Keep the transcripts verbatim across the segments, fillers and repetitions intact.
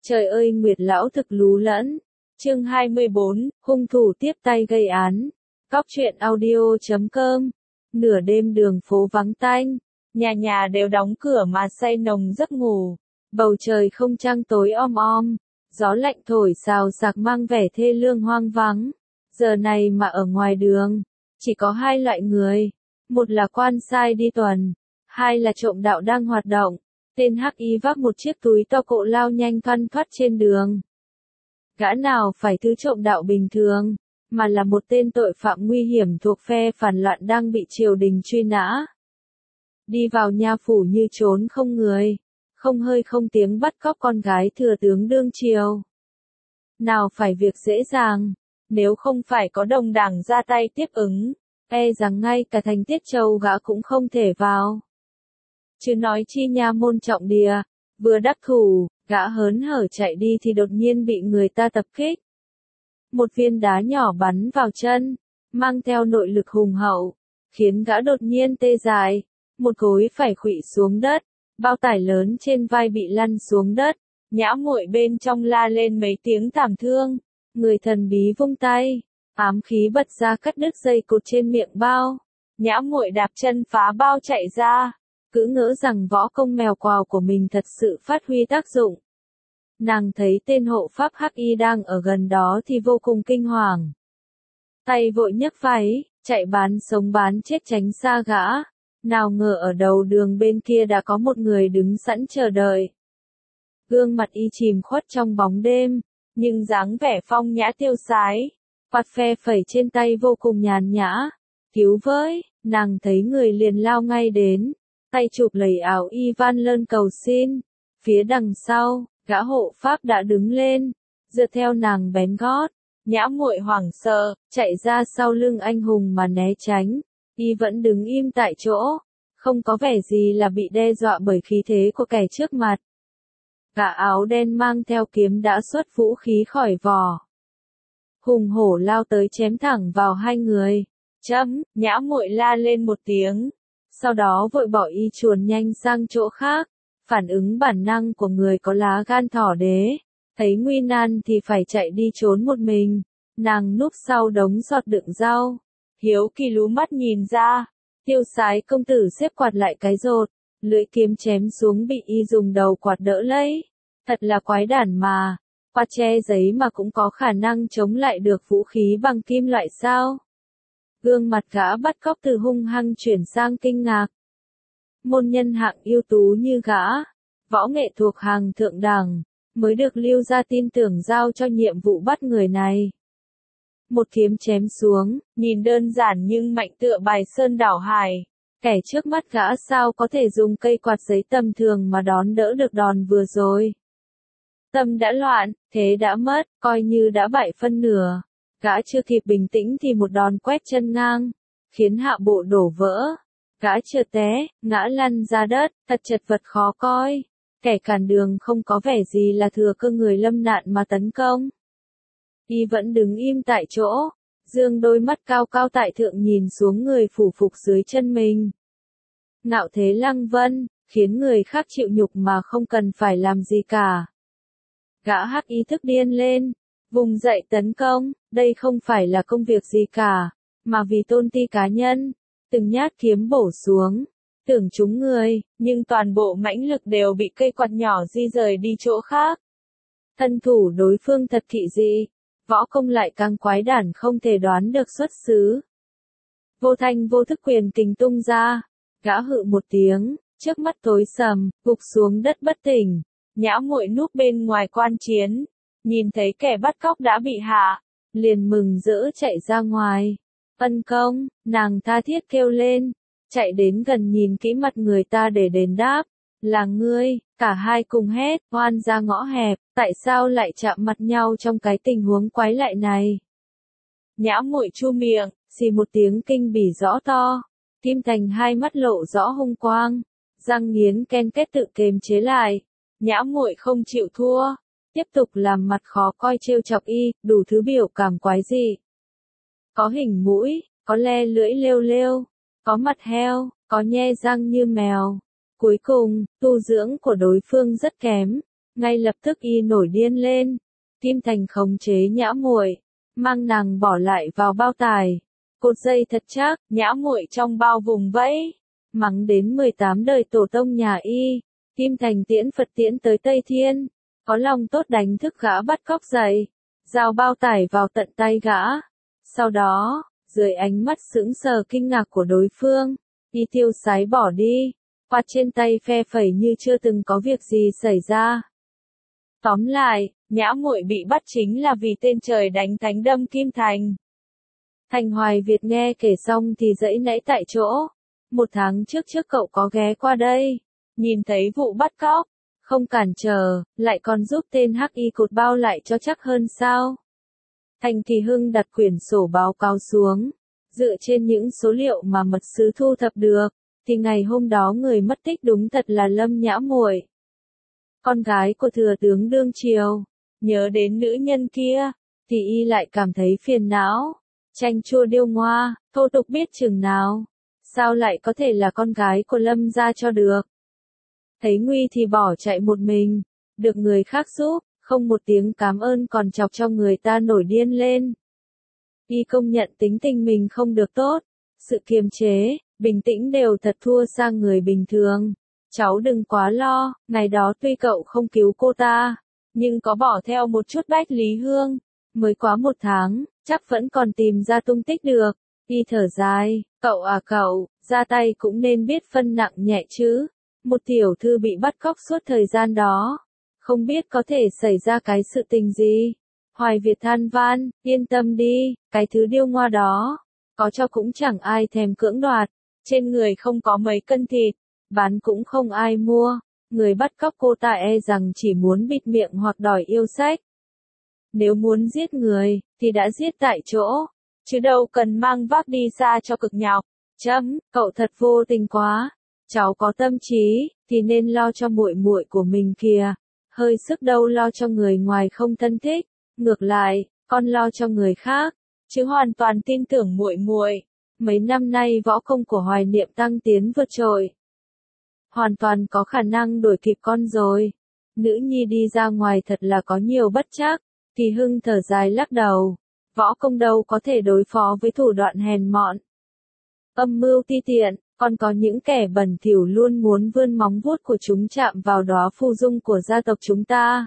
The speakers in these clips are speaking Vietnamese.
Trời ơi Nguyệt lão thực lú lẫn. Chương hai mươi bốn, hung thủ tiếp tay gây án. Cóc truyện audio chấm com. Nửa đêm đường phố vắng tanh, nhà nhà đều đóng cửa mà say nồng giấc ngủ. Bầu trời không trăng tối om om, gió lạnh thổi xào xạc mang vẻ thê lương hoang vắng. Giờ này mà ở ngoài đường, chỉ có hai loại người. Một là quan sai đi tuần, hai là trộm đạo đang hoạt động. Tên hắc y vác một chiếc túi to cộ lao nhanh thoăn thoắt trên đường. Gã nào phải thứ trộm đạo bình thường, mà là một tên tội phạm nguy hiểm thuộc phe phản loạn đang bị triều đình truy nã. Đi vào nha phủ như trốn không người, không hơi không tiếng bắt cóc con gái thừa tướng đương triều. Nào phải việc dễ dàng, nếu không phải có đồng đảng ra tay tiếp ứng, e rằng ngay cả thành Tiết Châu gã cũng không thể vào. Chứ nói chi nha môn trọng địa, vừa đắc thủ, gã hớn hở chạy đi thì đột nhiên bị người ta tập kích. Một viên đá nhỏ bắn vào chân, mang theo nội lực hùng hậu, khiến gã đột nhiên tê dại, một gối phải khuỵu xuống đất, bao tải lớn trên vai bị lăn xuống đất, nhã muội bên trong la lên mấy tiếng thảm thương, người thần bí vung tay, ám khí bật ra cắt đứt dây cột trên miệng bao, nhã muội đạp chân phá bao chạy ra. Cứ ngỡ rằng võ công mèo quào của mình thật sự phát huy tác dụng. Nàng thấy tên hộ pháp hắc y đang ở gần đó thì vô cùng kinh hoàng. Tay vội nhấc váy, chạy bán sống bán chết tránh xa gã. Nào ngờ ở đầu đường bên kia đã có một người đứng sẵn chờ đợi. Gương mặt y chìm khuất trong bóng đêm, nhưng dáng vẻ phong nhã tiêu sái, quạt phe phẩy trên tay vô cùng nhàn nhã. Cứu với, nàng thấy người liền lao ngay đến. Tay chụp lấy áo y van lơn cầu xin. Phía đằng sau, gã hộ pháp đã đứng lên, dựa theo nàng bén gót. Nhã muội hoảng sợ, chạy ra sau lưng anh hùng mà né tránh. Y vẫn đứng im tại chỗ, không có vẻ gì là bị đe dọa bởi khí thế của kẻ trước mặt. Gã áo đen mang theo kiếm đã xuất vũ khí khỏi vỏ. Hùng hổ lao tới chém thẳng vào hai người. Chấm, nhã muội la lên một tiếng. Sau đó vội bỏ y chuồn nhanh sang chỗ khác, phản ứng bản năng của người có lá gan thỏ đế, thấy nguy nan thì phải chạy đi trốn một mình, nàng núp sau đống giọt đựng rau, hiếu kỳ lú mắt nhìn ra, tiêu sái công tử xếp quạt lại cái rột, lưỡi kiếm chém xuống bị y dùng đầu quạt đỡ lấy, thật là quái đản mà, quạt che giấy mà cũng có khả năng chống lại được vũ khí bằng kim loại sao? Gương mặt gã bắt cóc từ hung hăng chuyển sang kinh ngạc. Môn nhân hạng ưu tú như gã, võ nghệ thuộc hàng thượng đẳng, mới được Lưu gia tin tưởng giao cho nhiệm vụ bắt người này. Một kiếm chém xuống, nhìn đơn giản nhưng mạnh tựa bài sơn đảo hải. Kẻ trước mắt gã sao có thể dùng cây quạt giấy tầm thường mà đón đỡ được đòn vừa rồi. Tâm đã loạn, thế đã mất, coi như đã bại phân nửa. Gã chưa kịp bình tĩnh thì một đòn quét chân ngang, khiến hạ bộ đổ vỡ. Gã trượt té, ngã lăn ra đất, thật chật vật khó coi. Kẻ cản đường không có vẻ gì là thừa cơ người lâm nạn mà tấn công. Y vẫn đứng im tại chỗ, dương đôi mắt cao cao tại thượng nhìn xuống người phủ phục dưới chân mình. Ngạo thế lăng vân, khiến người khác chịu nhục mà không cần phải làm gì cả. Gã hắc ý thức điên lên. Vùng dậy tấn công, đây không phải là công việc gì cả, mà vì tôn ti cá nhân, từng nhát kiếm bổ xuống, tưởng trúng người, nhưng toàn bộ mãnh lực đều bị cây quạt nhỏ di rời đi chỗ khác. Thân thủ đối phương thật kỵ dị, võ công lại càng quái đản không thể đoán được xuất xứ. Vô thanh vô thức quyền kình tung ra, gã hự một tiếng, trước mắt tối sầm, gục xuống đất bất tỉnh, nhã muội núp bên ngoài quan chiến. Nhìn thấy kẻ bắt cóc đã bị hạ, liền mừng rỡ chạy ra ngoài. Ân công, nàng tha thiết kêu lên, chạy đến gần nhìn kỹ mặt người ta để đền đáp. Là ngươi, cả hai cùng hét, oan ra ngõ hẹp, tại sao lại chạm mặt nhau trong cái tình huống quái lạ này? Nhã muội chu miệng, xì một tiếng kinh bỉ rõ to, Kim Thành hai mắt lộ rõ hung quang, răng nghiến ken kết tự kềm chế lại. Nhã muội không chịu thua. Tiếp tục làm mặt khó coi trêu chọc y, đủ thứ biểu cảm quái dị. Có hình mũi, có le lưỡi lêu lêu, có mặt heo, có nhe răng như mèo. Cuối cùng, tu dưỡng của đối phương rất kém, Ngay lập tức y nổi điên lên. Kim Thành khống chế Nhã Muội, mang nàng bỏ lại vào bao tải. Cột dây thật chắc, Nhã Muội trong bao vùng vẫy. Mắng đến mười tám đời tổ tông nhà y. Kim Thành tiễn Phật tiễn tới Tây Thiên. Có lòng tốt đánh thức gã bắt cóc dậy. Giao bao tải vào tận tay gã. Sau đó, dưới ánh mắt sững sờ kinh ngạc của đối phương, y tiêu sái bỏ đi. Quạt trên tay phe phẩy như chưa từng có việc gì xảy ra. Tóm lại, Nhã Muội bị bắt chính là vì tên trời đánh thánh đâm Kim Thành. Thành Hoài Việt nghe kể xong thì giãy nãy tại chỗ. Một tháng trước trước cậu có ghé qua đây, nhìn thấy vụ bắt cóc, không cản trở, lại còn giúp tên hắc y cột bao lại cho chắc hơn sao? Thành Kỳ Hưng đặt quyển sổ báo cáo xuống, dựa trên những số liệu mà mật sứ thu thập được, thì ngày hôm đó người mất tích đúng thật là Lâm Nhã Muội, con gái của thừa tướng đương triều. Nhớ đến nữ nhân kia, thì y lại cảm thấy phiền não. Chanh chua điêu ngoa, thô tục biết chừng nào. Sao lại có thể là con gái của Lâm gia cho được? Thấy nguy thì bỏ chạy một mình, được người khác giúp, không một tiếng cảm ơn còn chọc cho người ta nổi điên lên. Y công nhận tính tình mình không được tốt, sự kiềm chế, bình tĩnh đều thật thua xa người bình thường. Cháu đừng quá lo, ngày đó tuy cậu không cứu cô ta, nhưng có bỏ theo một chút Bách Lý Hương, mới quá một tháng, chắc vẫn còn tìm ra tung tích được. Y thở dài, cậu à cậu, ra tay cũng nên biết phân nặng nhẹ chứ. Một tiểu thư bị bắt cóc suốt thời gian đó, không biết có thể xảy ra cái sự tình gì. Hoài Việt than van, yên tâm đi, cái thứ điêu ngoa đó, có cho cũng chẳng ai thèm cưỡng đoạt, trên người không có mấy cân thịt, bán cũng không ai mua, người bắt cóc cô ta e rằng chỉ muốn bịt miệng hoặc đòi yêu sách. Nếu muốn giết người, thì đã giết tại chỗ, chứ đâu cần mang vác đi xa cho cực nhọc. Chấm, cậu thật vô tình quá. Cháu có tâm trí, thì nên lo cho muội muội của mình kìa. Hơi sức đâu lo cho người ngoài không thân thích. Ngược lại, con lo cho người khác, chứ hoàn toàn tin tưởng muội muội. Mấy năm nay võ công của Hoài Niệm tăng tiến vượt trội, hoàn toàn có khả năng đuổi kịp con rồi. Nữ nhi đi ra ngoài thật là có nhiều bất trắc. Kỳ Hưng thở dài lắc đầu. Võ công đâu có thể đối phó với thủ đoạn hèn mọn, âm mưu ti tiện, còn có những kẻ bẩn thỉu luôn muốn vươn móng vuốt của chúng chạm vào đóa phù dung của gia tộc chúng ta.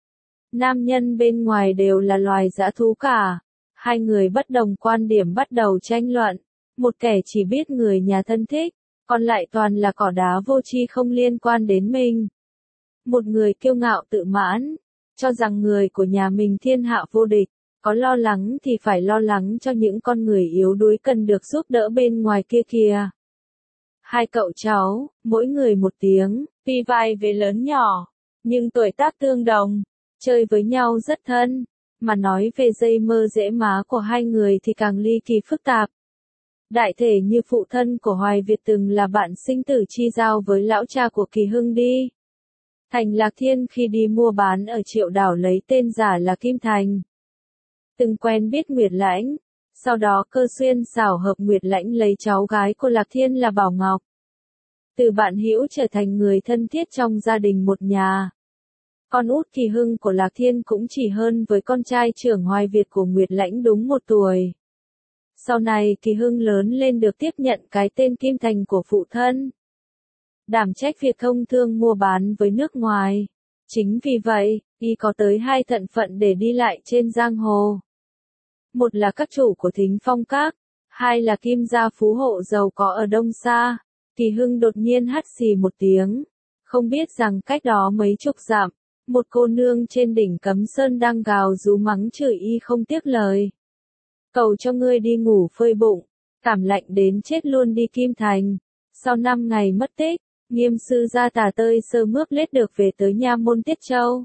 Nam nhân bên ngoài đều là loài dã thú cả. Hai người bất đồng quan điểm bắt đầu tranh luận. Một kẻ chỉ biết người nhà thân thích, còn lại toàn là cỏ đá vô tri không liên quan đến mình. Một người kiêu ngạo tự mãn, cho rằng người của nhà mình thiên hạ vô địch. Có lo lắng thì phải lo lắng cho những con người yếu đuối cần được giúp đỡ bên ngoài kia kìa. Hai cậu cháu, mỗi người một tiếng, tuy vai vế lớn nhỏ, nhưng tuổi tác tương đồng, chơi với nhau rất thân. Mà nói về dây mơ rễ má của hai người thì càng ly kỳ phức tạp. Đại thể như phụ thân của Hoài Việt từng là bạn sinh tử chi giao với lão cha của Kỳ Hưng đi. Thành Lạc Thiên khi đi mua bán ở Triệu Đảo lấy tên giả là Kim Thành. Từng quen biết Nguyệt Lãnh, sau đó cơ duyên xảo hợp Nguyệt Lãnh lấy cháu gái của Lạc Thiên là Bảo Ngọc. Từ bạn hữu trở thành người thân thiết trong gia đình một nhà. Con út Kỳ Hưng của Lạc Thiên cũng chỉ hơn với con trai trưởng Hoài Việt của Nguyệt Lãnh đúng một tuổi. Sau này Kỳ Hưng lớn lên được tiếp nhận cái tên Kim Thành của phụ thân, đảm trách việc thông thương mua bán với nước ngoài. Chính vì vậy, y có tới hai thân phận để đi lại trên giang hồ. Một là các chủ của Thính Phong Các, hai là Kim gia phú hộ giàu có ở Đông Sa. Kỳ Hưng đột nhiên hắt xì một tiếng, không biết rằng cách đó mấy chục dặm, một cô nương trên đỉnh Cấm Sơn đang gào rú mắng chửi y không tiếc lời. Cầu cho ngươi đi ngủ phơi bụng, cảm lạnh đến chết luôn đi Kim Thành. Sau năm ngày mất tích, Nghiêm sư gia Tà Tơi Sơ mướp lết được về tới nha môn Tiết Châu.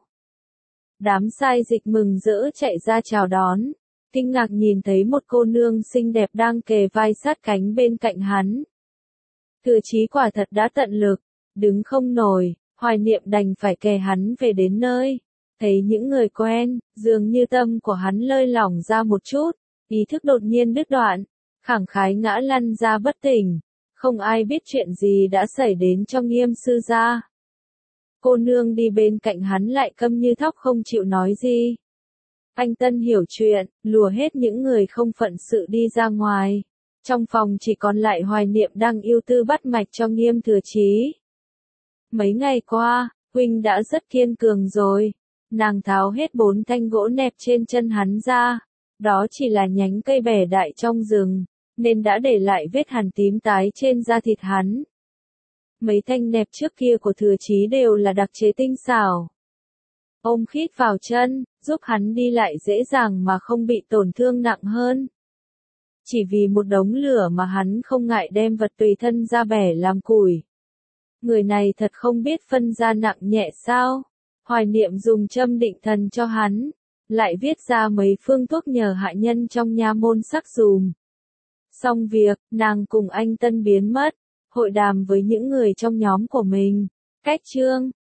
Đám sai dịch mừng rỡ chạy ra chào đón, kinh ngạc nhìn thấy một cô nương xinh đẹp đang kề vai sát cánh bên cạnh hắn. Thừa chí quả thật đã tận lực, đứng không nổi, Hoài Niệm đành phải kè hắn về đến nơi. Thấy những người quen, dường như tâm của hắn lơi lỏng ra một chút, ý thức đột nhiên đứt đoạn, khẳng khái ngã lăn ra bất tỉnh. Không ai biết chuyện gì đã xảy đến cho Nghiêm sư gia. Cô nương đi bên cạnh hắn lại câm như thóc không chịu nói gì. Anh Tân hiểu chuyện, lùa hết những người không phận sự đi ra ngoài. Trong phòng chỉ còn lại Hoài Niệm đang yêu tư bắt mạch cho Nghiêm Thừa Chí. Mấy ngày qua, huynh đã rất kiên cường rồi. Nàng tháo hết bốn thanh gỗ nẹp trên chân hắn ra. Đó chỉ là nhánh cây bẻ đại trong rừng, nên đã để lại vết hằn tím tái trên da thịt hắn. Mấy thanh nẹp trước kia của Thừa Chí đều là đặc chế tinh xảo. Ôm khít vào chân, giúp hắn đi lại dễ dàng mà không bị tổn thương nặng hơn. Chỉ vì một đống lửa mà hắn không ngại đem vật tùy thân ra bẻ làm củi. Người này thật không biết phân ra nặng nhẹ sao. Hoài Niệm dùng châm định thần cho hắn, lại viết ra mấy phương thuốc nhờ hạ nhân trong nha môn sắc dùm. Xong việc, nàng cùng anh Tân biến mất, hội đàm với những người trong nhóm của mình. Cách chương